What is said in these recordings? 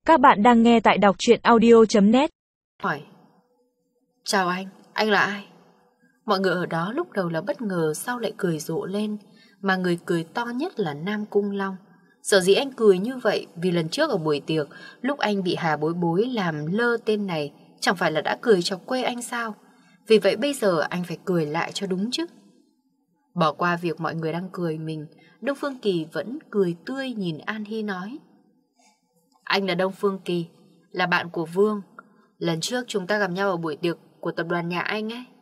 Các bạn đang nghe tại đọc truyện audio.net. Hỏi: chào anh là ai? Mọi người ở đó lúc đầu là bất ngờ, sau lại cười rộ lên. Mà người cười to nhất là Nam Cung Long. Sở dĩ anh cười như vậy vì lần trước ở buổi tiệc, lúc anh bị Hà Bối Bối làm lơ tên này, chẳng phải là đã cười chọc quê anh sao? Vì vậy bây giờ anh phải cười lại cho đúng chứ. Bỏ qua việc mọi người đang cười mình, Đông Phương Kỳ vẫn cười tươi nhìn An Hy nói: anh là Đông Phương Kỳ, là bạn của Vương. Lần trước chúng ta gặp nhau ở buổi tiệc của tập đoàn nhà anh ấy.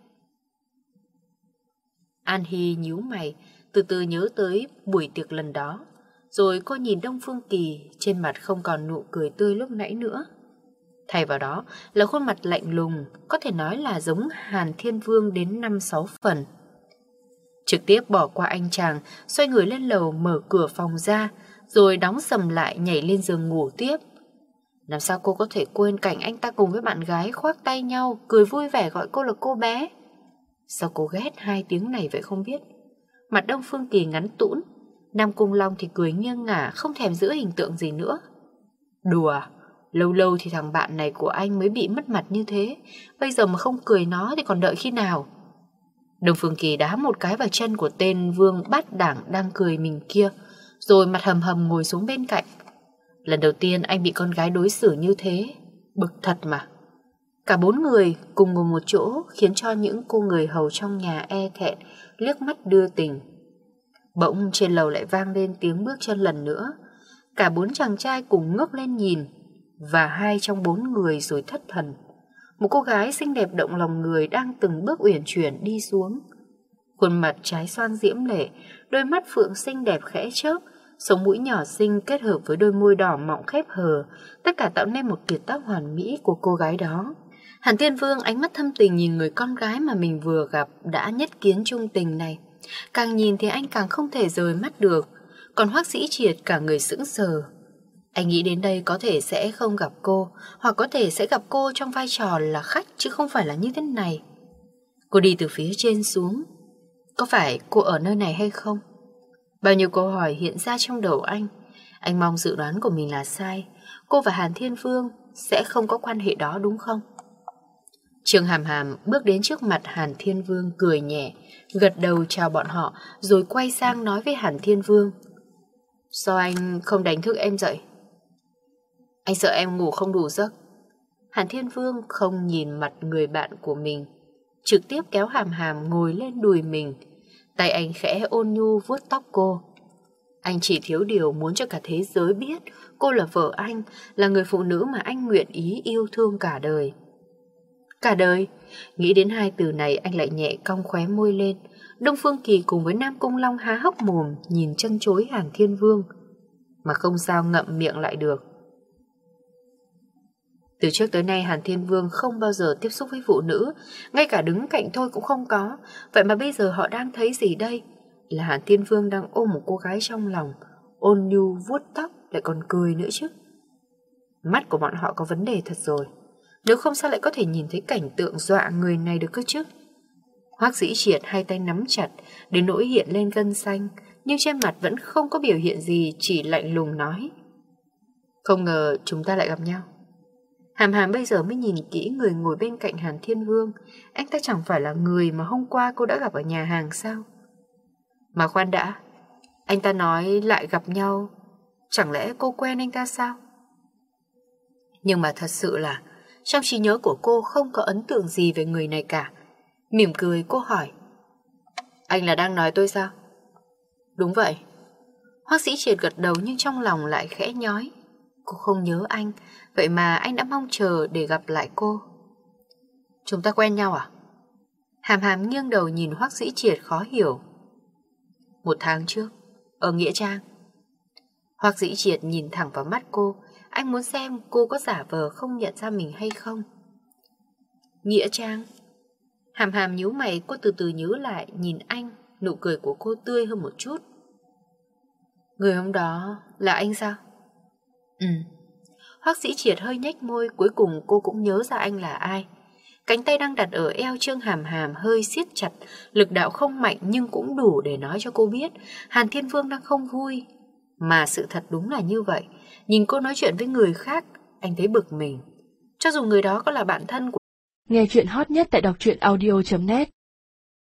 An Hy nhíu mày, từ từ nhớ tới buổi tiệc lần đó. Rồi cô nhìn Đông Phương Kỳ, trên mặt không còn nụ cười tươi lúc nãy nữa. Thay vào đó là khuôn mặt lạnh lùng, có thể nói là giống Hàn Thiên Vương đến 5-6 phần. Trực tiếp bỏ qua anh chàng, xoay người lên lầu mở cửa phòng ra, rồi đóng sầm lại nhảy lên giường ngủ tiếp. Làm sao cô có thể quên cảnh anh ta cùng với bạn gái khoác tay nhau, cười vui vẻ gọi cô là cô bé? Sao cô ghét hai tiếng này vậy không biết? Mặt Đông Phương Kỳ ngắn tũn, Nam Cung Long thì cười nghiêng ngả, không thèm giữ hình tượng gì nữa. Đùa, lâu lâu thì thằng bạn này của anh mới bị mất mặt như thế, bây giờ mà không cười nó thì còn đợi khi nào? Đông Phương Kỳ đá một cái vào chân của tên Vương bát đảng đang cười mình kia, rồi mặt hầm hầm ngồi xuống bên cạnh. Lần đầu tiên anh bị con gái đối xử như thế, bực thật mà. Cả bốn người cùng ngồi một chỗ khiến cho những cô người hầu trong nhà e thẹn, liếc mắt đưa tình. Bỗng trên lầu lại vang lên tiếng bước chân lần nữa. Cả bốn chàng trai cùng ngước lên nhìn, và hai trong bốn người rồi thất thần. Một cô gái xinh đẹp động lòng người đang từng bước uyển chuyển đi xuống. Khuôn mặt trái xoan diễm lệ, đôi mắt phượng xinh đẹp khẽ chớp, sống mũi nhỏ xinh kết hợp với đôi môi đỏ mọng khép hờ, tất cả tạo nên một kiệt tác hoàn mỹ của cô gái đó. Hàn Thiên Vương ánh mắt thâm tình nhìn người con gái mà mình vừa gặp đã nhất kiến chung tình này. Càng nhìn thì anh càng không thể rời mắt được. Còn Hoắc Dĩ Triệt cả người sững sờ. Anh nghĩ đến đây có thể sẽ không gặp cô, hoặc có thể sẽ gặp cô trong vai trò là khách chứ không phải là như thế này. Cô đi từ phía trên xuống. Có phải cô ở nơi này hay không? Bao nhiêu câu hỏi hiện ra trong đầu anh. Anh mong dự đoán của mình là sai. Cô và Hàn Thiên Vương sẽ không có quan hệ đó đúng không? Trương Hàm Hàm bước đến trước mặt Hàn Thiên Vương cười nhẹ, gật đầu chào bọn họ, rồi quay sang nói với Hàn Thiên Vương: sao anh không đánh thức em dậy? Anh sợ em ngủ không đủ giấc. Hàn Thiên Vương không nhìn mặt người bạn của mình, trực tiếp kéo Hàm Hàm ngồi lên đùi mình. Tay anh khẽ ôn nhu vuốt tóc cô. Anh chỉ thiếu điều muốn cho cả thế giới biết cô là vợ anh, là người phụ nữ mà anh nguyện ý yêu thương cả đời. Cả đời? Nghĩ đến hai từ này anh lại nhẹ cong khóe môi lên. Đông Phương Kỳ cùng với Nam Cung Long há hốc mồm nhìn chân chối Hàn Thiên Vương, mà không sao ngậm miệng lại được. Từ trước tới nay Hàn Thiên Vương không bao giờ tiếp xúc với phụ nữ, ngay cả đứng cạnh thôi cũng không có. Vậy mà bây giờ họ đang thấy gì đây? Là Hàn Thiên Vương đang ôm một cô gái trong lòng, ôn nhu vuốt tóc, lại còn cười nữa chứ. Mắt của bọn họ có vấn đề thật rồi. Nếu không sao lại có thể nhìn thấy cảnh tượng dọa người này được cơ chứ. Hoắc Dĩ Triệt hai tay nắm chặt đến nỗi hiện lên gân xanh, nhưng trên mặt vẫn không có biểu hiện gì, chỉ lạnh lùng nói: không ngờ chúng ta lại gặp nhau. Hàm Hàm bây giờ mới nhìn kỹ người ngồi bên cạnh Hàn Thiên Vương. Anh ta chẳng phải là người mà hôm qua cô đã gặp ở nhà hàng sao? Mà khoan đã, anh ta nói lại gặp nhau, chẳng lẽ cô quen anh ta sao? Nhưng mà thật sự là trong trí nhớ của cô không có ấn tượng gì về người này cả. Mỉm cười cô hỏi: anh là đang nói tôi sao? Đúng vậy. Hoắc Dĩ Triệt gật đầu nhưng trong lòng lại khẽ nhói. Cô không nhớ anh, vậy mà anh đã mong chờ để gặp lại cô. Chúng ta quen nhau à? Hàm Hàm nghiêng đầu nhìn Hoắc Dĩ Triệt khó hiểu. 1 tháng trước, ở Nghĩa Trang. Hoắc Dĩ Triệt nhìn thẳng vào mắt cô, anh muốn xem cô có giả vờ không nhận ra mình hay không. Nghĩa Trang? Hàm Hàm nhíu mày, cô từ từ nhớ lại, nhìn anh, nụ cười của cô tươi hơn một chút. Người hôm đó là anh sao? Hoắc Dĩ Triệt hơi nhếch môi, cuối cùng cô cũng nhớ ra anh là ai. Cánh tay đang đặt ở eo Trương Hàm Hàm hơi siết chặt, lực đạo không mạnh nhưng cũng đủ để nói cho cô biết Hàn Thiên Vương đang không vui. Mà sự thật đúng là như vậy. Nhìn cô nói chuyện với người khác, anh thấy bực mình. Cho dù người đó có là bạn thân của... Nghe chuyện hot nhất tại đọc truyện audio.net